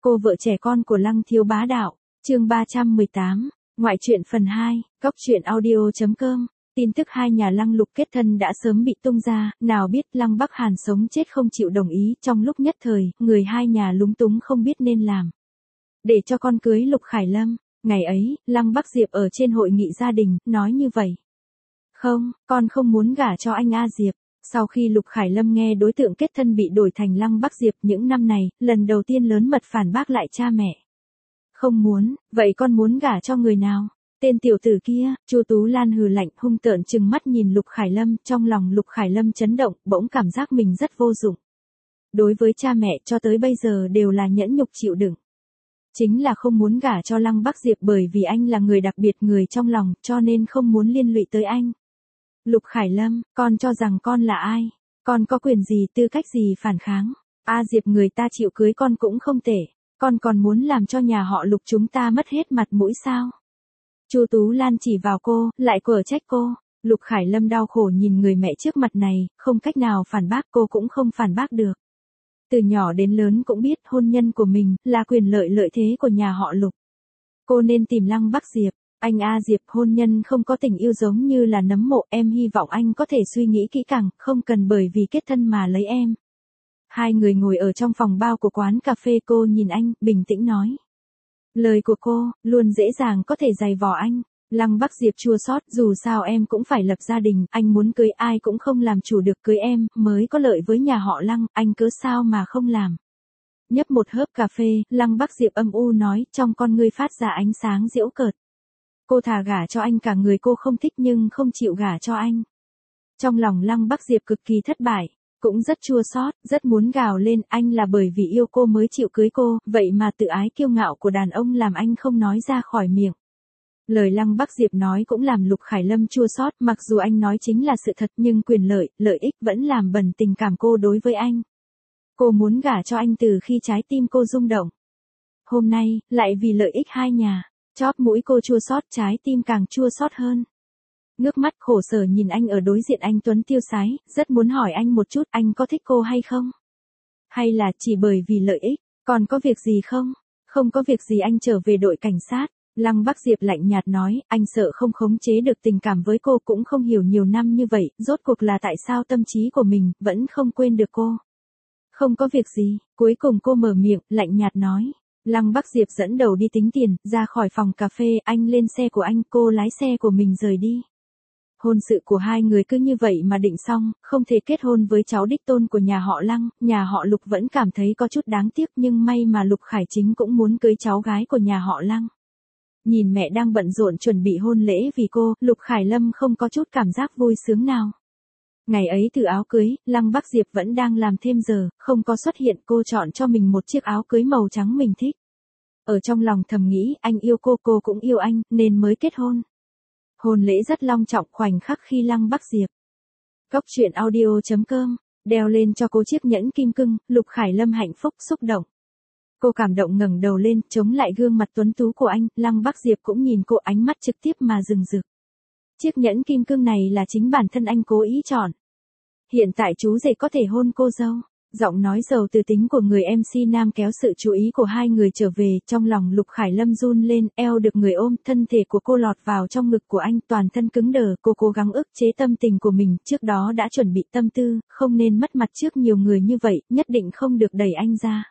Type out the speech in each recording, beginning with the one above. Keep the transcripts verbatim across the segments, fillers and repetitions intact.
Cô vợ trẻ con của Lăng Thiếu Bá Đạo, chương ba trăm mười tám, ngoại truyện phần hai, cóc truyện audio chấm com. Tin tức hai nhà Lăng Lục kết thân đã sớm bị tung ra, nào biết Lăng Bắc Hàn sống chết không chịu đồng ý, trong lúc nhất thời, người hai nhà lúng túng không biết nên làm. Để cho con cưới Lục Khải Lâm, ngày ấy, Lăng Bắc Diệp ở trên hội nghị gia đình, nói như vậy. Không, con không muốn gả cho anh A Diệp. Sau khi Lục Khải Lâm nghe đối tượng kết thân bị đổi thành Lăng Bắc Diệp những năm này, lần đầu tiên lớn mật phản bác lại cha mẹ. Không muốn, vậy con muốn gả cho người nào? Tên tiểu tử kia, Chu Tú Lan hừ lạnh hung tợn trừng mắt nhìn Lục Khải Lâm, trong lòng Lục Khải Lâm chấn động, bỗng cảm giác mình rất vô dụng. Đối với cha mẹ cho tới bây giờ đều là nhẫn nhục chịu đựng. Chính là không muốn gả cho Lăng Bắc Diệp bởi vì anh là người đặc biệt người trong lòng, cho nên không muốn liên lụy tới anh. Lục Khải Lâm, con cho rằng con là ai? Con có quyền gì tư cách gì phản kháng? A Diệp người ta chịu cưới con cũng không tệ. Con còn muốn làm cho nhà họ Lục chúng ta mất hết mặt mũi sao? Chu Tú Lan chỉ vào cô, lại quở trách cô. Lục Khải Lâm đau khổ nhìn người mẹ trước mặt này, không cách nào phản bác, cô cũng không phản bác được. Từ nhỏ đến lớn cũng biết hôn nhân của mình là quyền lợi lợi thế của nhà họ Lục. Cô nên tìm Lăng Bắc Diệp. Anh A Diệp, hôn nhân không có tình yêu giống như là nấm mộ, em hy vọng anh có thể suy nghĩ kỹ càng, không cần bởi vì kết thân mà lấy em. Hai người ngồi ở trong phòng bao của quán cà phê, cô nhìn anh, bình tĩnh nói. Lời của cô, luôn dễ dàng có thể giày vò anh. Lăng Bắc Diệp chua xót, dù sao em cũng phải lập gia đình, anh muốn cưới ai cũng không làm chủ được, cưới em, mới có lợi với nhà họ Lăng, anh cớ sao mà không làm. Nhấp một hớp cà phê, Lăng Bắc Diệp âm u nói, trong con ngươi phát ra ánh sáng giễu cợt. Cô thà gả cho anh cả người cô không thích nhưng không chịu gả cho anh. Trong lòng Lăng Bắc Diệp cực kỳ thất bại, cũng rất chua xót, rất muốn gào lên, anh là bởi vì yêu cô mới chịu cưới cô, vậy mà tự ái kiêu ngạo của đàn ông làm anh không nói ra khỏi miệng. Lời Lăng Bắc Diệp nói cũng làm Lục Khải Lâm chua xót, mặc dù anh nói chính là sự thật nhưng quyền lợi, lợi ích vẫn làm bẩn tình cảm cô đối với anh. Cô muốn gả cho anh từ khi trái tim cô rung động. Hôm nay, lại vì lợi ích hai nhà. Chóp mũi cô chua xót, trái tim càng chua xót hơn. Nước mắt khổ sở nhìn anh ở đối diện anh tuấn tiêu sái, rất muốn hỏi anh một chút, anh có thích cô hay không? Hay là chỉ bởi vì lợi ích, còn có việc gì không? Không có việc gì anh trở về đội cảnh sát. Lăng Bắc Diệp lạnh nhạt nói, anh sợ không khống chế được tình cảm với cô, cũng không hiểu nhiều năm như vậy, rốt cuộc là tại sao tâm trí của mình vẫn không quên được cô. Không có việc gì, cuối cùng cô mở miệng, lạnh nhạt nói. Lăng Bắc Diệp dẫn đầu đi tính tiền, ra khỏi phòng cà phê, anh lên xe của anh, cô lái xe của mình rời đi. Hôn sự của hai người cứ như vậy mà định xong, không thể kết hôn với cháu đích tôn của nhà họ Lăng, nhà họ Lục vẫn cảm thấy có chút đáng tiếc nhưng may mà Lục Khải Chính cũng muốn cưới cháu gái của nhà họ Lăng. Nhìn mẹ đang bận rộn chuẩn bị hôn lễ vì cô, Lục Khải Lâm không có chút cảm giác vui sướng nào. Ngày ấy từ áo cưới, Lăng Bắc Diệp vẫn đang làm thêm giờ, không có xuất hiện, cô chọn cho mình một chiếc áo cưới màu trắng mình thích. Ở trong lòng thầm nghĩ, anh yêu cô, cô cũng yêu anh, nên mới kết hôn. Hôn lễ rất long trọng, khoảnh khắc khi Lăng Bắc Diệp. Cóc truyện audio chấm com, đeo lên cho cô chiếc nhẫn kim cương, Lục Khải Lâm hạnh phúc xúc động. Cô cảm động ngẩng đầu lên, chống lại gương mặt tuấn tú của anh, Lăng Bắc Diệp cũng nhìn cô, ánh mắt trực tiếp mà rừng rực. Chiếc nhẫn kim cương này là chính bản thân anh cố ý chọn. Hiện tại chú rể có thể hôn cô dâu. Giọng nói giàu từ tính của người em xê nam kéo sự chú ý của hai người trở về, trong lòng Lục Khải Lâm run lên, eo được người ôm, thân thể của cô lọt vào trong ngực của anh, toàn thân cứng đờ, cô cố gắng ức chế tâm tình của mình, trước đó đã chuẩn bị tâm tư, không nên mất mặt trước nhiều người như vậy, nhất định không được đẩy anh ra.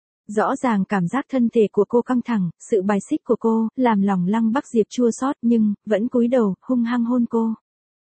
Rõ ràng cảm giác thân thể của cô căng thẳng, sự bài xích của cô, làm lòng Lăng Bắc Diệp chua xót nhưng, vẫn cúi đầu, hung hăng hôn cô.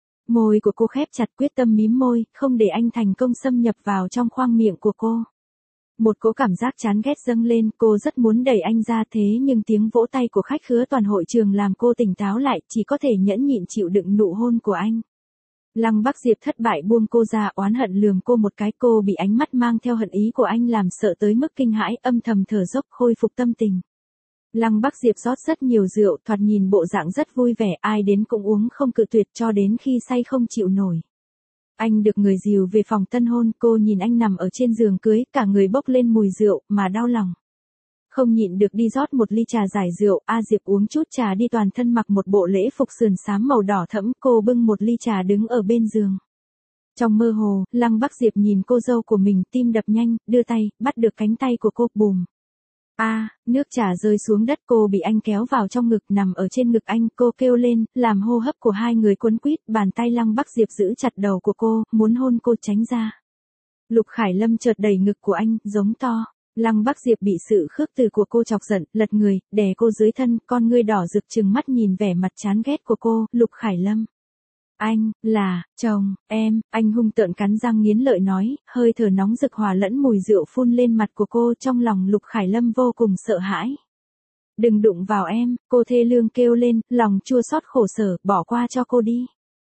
Môi của cô khép chặt, quyết tâm mím môi, không để anh thành công xâm nhập vào trong khoang miệng của cô. Một cỗ cảm giác chán ghét dâng lên, cô rất muốn đẩy anh ra thế nhưng tiếng vỗ tay của khách khứa toàn hội trường làm cô tỉnh táo lại, chỉ có thể nhẫn nhịn chịu đựng nụ hôn của anh. Lăng Bắc Diệp thất bại buông cô ra, oán hận lườm cô một cái, cô bị ánh mắt mang theo hận ý của anh làm sợ tới mức kinh hãi, âm thầm thở dốc khôi phục tâm tình. Lăng Bắc Diệp rót rất nhiều rượu, thoạt nhìn bộ dạng rất vui vẻ, ai đến cũng uống không cự tuyệt cho đến khi say không chịu nổi. Anh được người dìu về phòng tân hôn, cô nhìn anh nằm ở trên giường cưới, cả người bốc lên mùi rượu, mà đau lòng. Không nhịn được đi rót một ly trà giải rượu, A Diệp uống chút trà đi, toàn thân mặc một bộ lễ phục sườn xám màu đỏ thẫm, cô bưng một ly trà đứng ở bên giường. Trong mơ hồ, Lăng Bắc Diệp nhìn cô dâu của mình, tim đập nhanh, đưa tay, bắt được cánh tay của cô, bùm. A, nước trà rơi xuống đất, cô bị anh kéo vào trong ngực, nằm ở trên ngực anh, cô kêu lên, làm hô hấp của hai người quấn quýt, bàn tay Lăng Bắc Diệp giữ chặt đầu của cô, muốn hôn cô tránh ra. Lục Khải Lâm chợt đẩy ngực của anh, giống to. Lăng Bắc Diệp bị sự khước từ của cô chọc giận, lật người, đè cô dưới thân, con ngươi đỏ rực trừng mắt nhìn vẻ mặt chán ghét của cô, Lục Khải Lâm. Anh, là, chồng, em, anh hung tợn cắn răng nghiến lợi nói, hơi thở nóng rực hòa lẫn mùi rượu phun lên mặt của cô, trong lòng Lục Khải Lâm vô cùng sợ hãi. Đừng đụng vào em, cô thê lương kêu lên, lòng chua xót khổ sở, bỏ qua cho cô đi.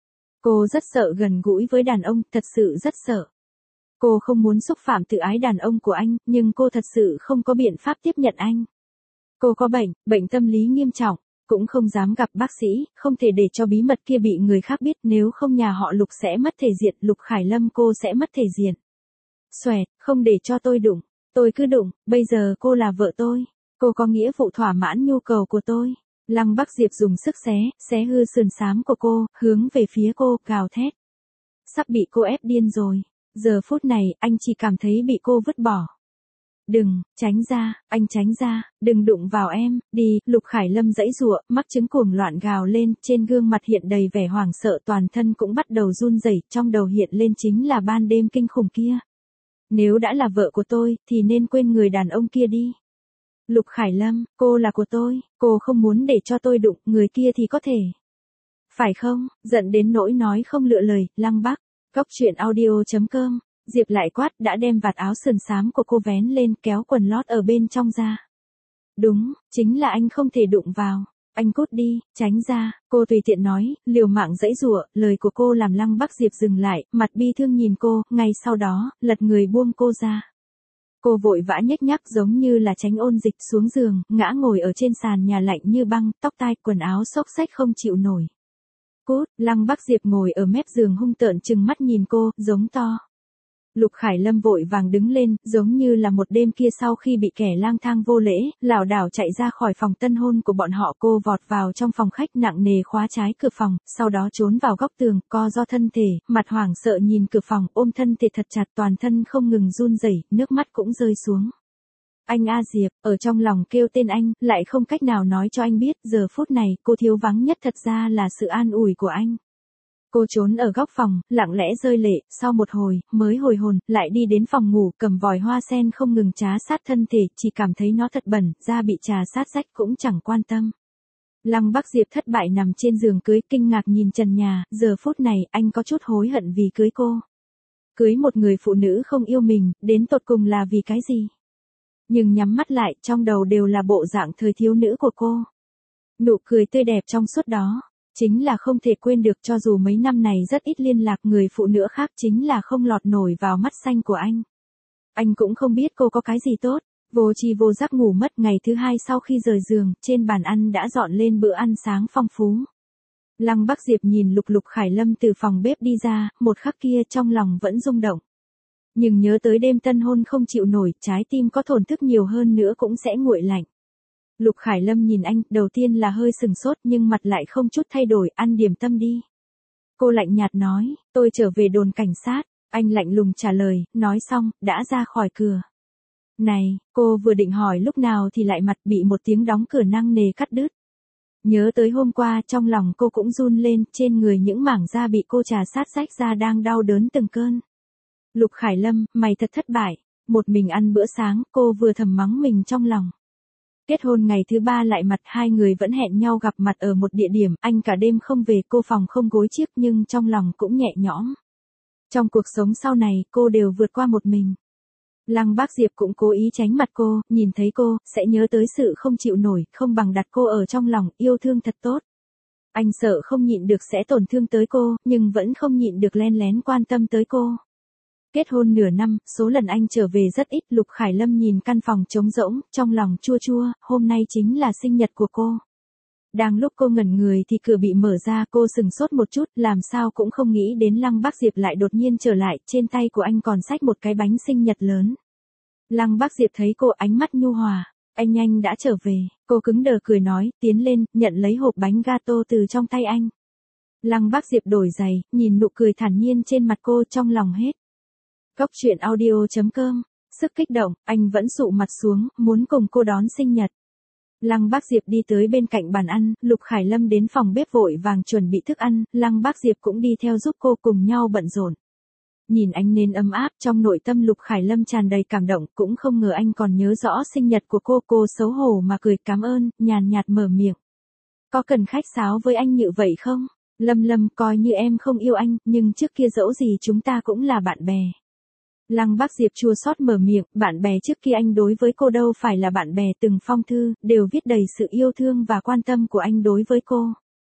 Cô rất sợ gần gũi với đàn ông, thật sự rất sợ. Cô không muốn xúc phạm tự ái đàn ông của anh, nhưng cô thật sự không có biện pháp tiếp nhận anh. Cô có bệnh, bệnh tâm lý nghiêm trọng, cũng không dám gặp bác sĩ, không thể để cho bí mật kia bị người khác biết, nếu không nhà họ Lục sẽ mất thể diện, Lục Khải Lâm cô sẽ mất thể diện. Xoẹt, không để cho tôi đụng, tôi cứ đụng, bây giờ cô là vợ tôi, cô có nghĩa vụ thỏa mãn nhu cầu của tôi. Lăng Bắc Diệp dùng sức xé, xé hư sườn xám của cô, hướng về phía cô, gào thét. Sắp bị cô ép điên rồi. Giờ phút này, anh chỉ cảm thấy bị cô vứt bỏ. Đừng, tránh ra, anh tránh ra, đừng đụng vào em, đi, Lục Khải Lâm giãy giụa, mắc chứng cuồng loạn gào lên, trên gương mặt hiện đầy vẻ hoảng sợ, toàn thân cũng bắt đầu run rẩy, trong đầu hiện lên chính là ban đêm kinh khủng kia. Nếu đã là vợ của tôi, thì nên quên người đàn ông kia đi. Lục Khải Lâm, cô là của tôi, cô không muốn để cho tôi đụng, người kia thì có thể. Phải không, giận đến nỗi nói không lựa lời, Lăng Bắc. Cốc truyện audio chấm com, Diệp lại quát, đã đem vạt áo sườn xám của cô vén lên, kéo quần lót ở bên trong ra. Đúng, chính là anh không thể đụng vào, anh cút đi, tránh ra, cô tùy tiện nói, liều mạng giãy giụa, lời của cô làm Lăng Bắc Diệp dừng lại, mặt bi thương nhìn cô, ngay sau đó, lật người buông cô ra. Cô vội vã nhếch nhác giống như là tránh ôn dịch xuống giường, ngã ngồi ở trên sàn nhà lạnh như băng, tóc tai, quần áo xốc xách không chịu nổi. Cút, Lăng Bắc Diệp ngồi ở mép giường hung tợn trừng mắt nhìn cô, giống to. Lục Khải Lâm vội vàng đứng lên, giống như là một đêm kia sau khi bị kẻ lang thang vô lễ, lảo đảo chạy ra khỏi phòng tân hôn của bọn họ, cô vọt vào trong phòng khách nặng nề khóa trái cửa phòng, sau đó trốn vào góc tường, co ro thân thể, mặt hoảng sợ nhìn cửa phòng, ôm thân thể thật chặt, toàn thân không ngừng run rẩy, nước mắt cũng rơi xuống. Anh A Diệp, ở trong lòng kêu tên anh, lại không cách nào nói cho anh biết, giờ phút này, cô thiếu vắng nhất thật ra là sự an ủi của anh. Cô trốn ở góc phòng, lặng lẽ rơi lệ, sau một hồi, mới hồi hồn, lại đi đến phòng ngủ, cầm vòi hoa sen không ngừng trá sát thân thể, chỉ cảm thấy nó thật bẩn, da bị trà sát rách cũng chẳng quan tâm. Lăng Bắc Diệp thất bại nằm trên giường cưới, kinh ngạc nhìn trần nhà, giờ phút này, anh có chút hối hận vì cưới cô. Cưới một người phụ nữ không yêu mình, đến tột cùng là vì cái gì? Nhưng nhắm mắt lại, trong đầu đều là bộ dạng thời thiếu nữ của cô. Nụ cười tươi đẹp trong suốt đó, chính là không thể quên được, cho dù mấy năm này rất ít liên lạc, người phụ nữ khác chính là không lọt nổi vào mắt xanh của anh. Anh cũng không biết cô có cái gì tốt, vô tri vô giác ngủ mất. Ngày thứ hai sau khi rời giường, trên bàn ăn đã dọn lên bữa ăn sáng phong phú. Lăng Bắc Diệp nhìn Lục Lục Khải Lâm từ phòng bếp đi ra, một khắc kia trong lòng vẫn rung động. Nhưng nhớ tới đêm tân hôn không chịu nổi, trái tim có thổn thức nhiều hơn nữa cũng sẽ nguội lạnh. Lục Khải Lâm nhìn anh, đầu tiên là hơi sừng sốt nhưng mặt lại không chút thay đổi, ăn điểm tâm đi. Cô lạnh nhạt nói, tôi trở về đồn cảnh sát, anh lạnh lùng trả lời, nói xong, đã ra khỏi cửa. Này, cô vừa định hỏi lúc nào thì lại mặt bị một tiếng đóng cửa nặng nề cắt đứt. Nhớ tới hôm qua, trong lòng cô cũng run lên, trên người những mảng da bị cô trà sát rách ra đang đau đớn từng cơn. Lục Khải Lâm, mày thật thất bại, một mình ăn bữa sáng, cô vừa thầm mắng mình trong lòng. Kết hôn ngày thứ ba lại mặt, hai người vẫn hẹn nhau gặp mặt ở một địa điểm, anh cả đêm không về, cô phòng không gối chiếc nhưng trong lòng cũng nhẹ nhõm. Trong cuộc sống sau này, cô đều vượt qua một mình. Lăng Bác Diệp cũng cố ý tránh mặt cô, nhìn thấy cô, sẽ nhớ tới sự không chịu nổi, không bằng đặt cô ở trong lòng, yêu thương thật tốt. Anh sợ không nhịn được sẽ tổn thương tới cô, nhưng vẫn không nhịn được len lén quan tâm tới cô. Kết hôn nửa năm, số lần anh trở về rất ít. Lục Khải Lâm nhìn căn phòng trống rỗng, trong lòng chua chua, hôm nay chính là sinh nhật của cô. Đang lúc cô ngẩn người thì cửa bị mở ra, cô sừng sốt một chút, làm sao cũng không nghĩ đến Lăng Bác Diệp lại đột nhiên trở lại, trên tay của anh còn xách một cái bánh sinh nhật lớn. Lăng Bác Diệp thấy cô ánh mắt nhu hòa, anh nhanh đã trở về, cô cứng đờ cười nói, tiến lên, nhận lấy hộp bánh gato từ trong tay anh. Lăng Bác Diệp đổi giày, nhìn nụ cười thản nhiên trên mặt cô, trong lòng hết. Cốc truyện audio chấm com sức kích động, anh vẫn sụ mặt xuống, muốn cùng cô đón sinh nhật. Lăng Bác Diệp đi tới bên cạnh bàn ăn, Lục Khải Lâm đến phòng bếp vội vàng chuẩn bị thức ăn, Lăng Bác Diệp cũng đi theo giúp cô cùng nhau bận rộn. Nhìn anh nên ấm áp, trong nội tâm Lục Khải Lâm tràn đầy cảm động, cũng không ngờ anh còn nhớ rõ sinh nhật của cô, cô xấu hổ mà cười cảm ơn, nhàn nhạt mở miệng. Có cần khách sáo với anh như vậy không? Lâm Lâm, coi như em không yêu anh, nhưng trước kia dẫu gì chúng ta cũng là bạn bè. Lăng Bác Diệp chua xót mở miệng, bạn bè trước kia anh đối với cô đâu phải là bạn bè, từng phong thư, đều viết đầy sự yêu thương và quan tâm của anh đối với cô.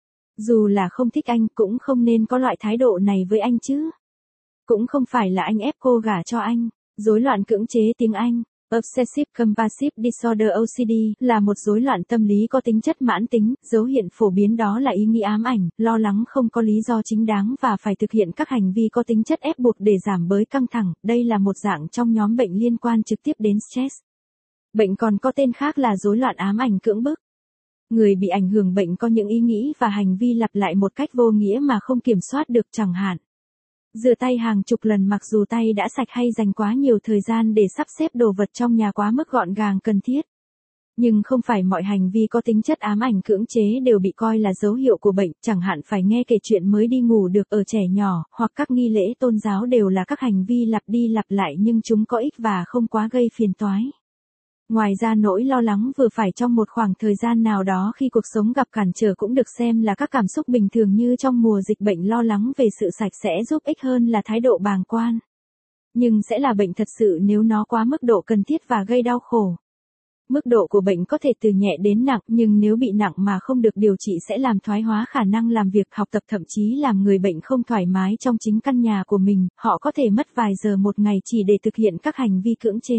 Dù là không thích anh cũng không nên có loại thái độ này với anh chứ. Cũng không phải là anh ép cô gả cho anh. Rối loạn cưỡng chế tiếng Anh, Obsessive Compulsive Disorder O C D, là một rối loạn tâm lý có tính chất mãn tính, dấu hiệu phổ biến đó là ý nghĩ ám ảnh, lo lắng không có lý do chính đáng và phải thực hiện các hành vi có tính chất ép buộc để giảm bớt căng thẳng, đây là một dạng trong nhóm bệnh liên quan trực tiếp đến stress. Bệnh còn có tên khác là rối loạn ám ảnh cưỡng bức. Người bị ảnh hưởng bệnh có những ý nghĩ và hành vi lặp lại một cách vô nghĩa mà không kiểm soát được, chẳng hạn rửa tay hàng chục lần mặc dù tay đã sạch, hay dành quá nhiều thời gian để sắp xếp đồ vật trong nhà quá mức gọn gàng cần thiết. Nhưng không phải mọi hành vi có tính chất ám ảnh cưỡng chế đều bị coi là dấu hiệu của bệnh, chẳng hạn phải nghe kể chuyện mới đi ngủ được ở trẻ nhỏ, hoặc các nghi lễ tôn giáo đều là các hành vi lặp đi lặp lại nhưng chúng có ích và không quá gây phiền toái. Ngoài ra nỗi lo lắng vừa phải trong một khoảng thời gian nào đó khi cuộc sống gặp cản trở cũng được xem là các cảm xúc bình thường như trong mùa dịch bệnh, lo lắng về sự sạch sẽ giúp ích hơn là thái độ bàng quan. Nhưng sẽ là bệnh thật sự nếu nó quá mức độ cần thiết và gây đau khổ. Mức độ của bệnh có thể từ nhẹ đến nặng, nhưng nếu bị nặng mà không được điều trị sẽ làm thoái hóa khả năng làm việc, học tập, thậm chí làm người bệnh không thoải mái trong chính căn nhà của mình, họ có thể mất vài giờ một ngày chỉ để thực hiện các hành vi cưỡng chế.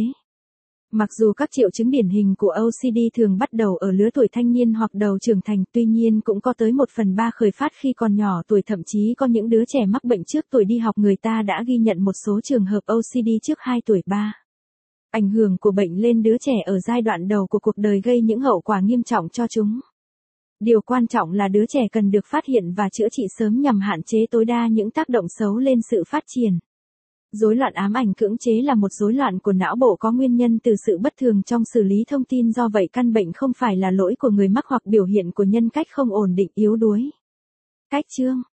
Mặc dù các triệu chứng điển hình của O C D thường bắt đầu ở lứa tuổi thanh niên hoặc đầu trưởng thành, tuy nhiên cũng có tới một phần ba khởi phát khi còn nhỏ tuổi, thậm chí có những đứa trẻ mắc bệnh trước tuổi đi học. Người ta đã ghi nhận một số trường hợp O C D trước hai tuổi ba. Ảnh hưởng của bệnh lên đứa trẻ ở giai đoạn đầu của cuộc đời gây những hậu quả nghiêm trọng cho chúng. Điều quan trọng là đứa trẻ cần được phát hiện và chữa trị sớm nhằm hạn chế tối đa những tác động xấu lên sự phát triển. Rối loạn ám ảnh cưỡng chế là một rối loạn của não bộ có nguyên nhân từ sự bất thường trong xử lý thông tin, do vậy căn bệnh không phải là lỗi của người mắc hoặc biểu hiện của nhân cách không ổn định, yếu đuối. Cách chương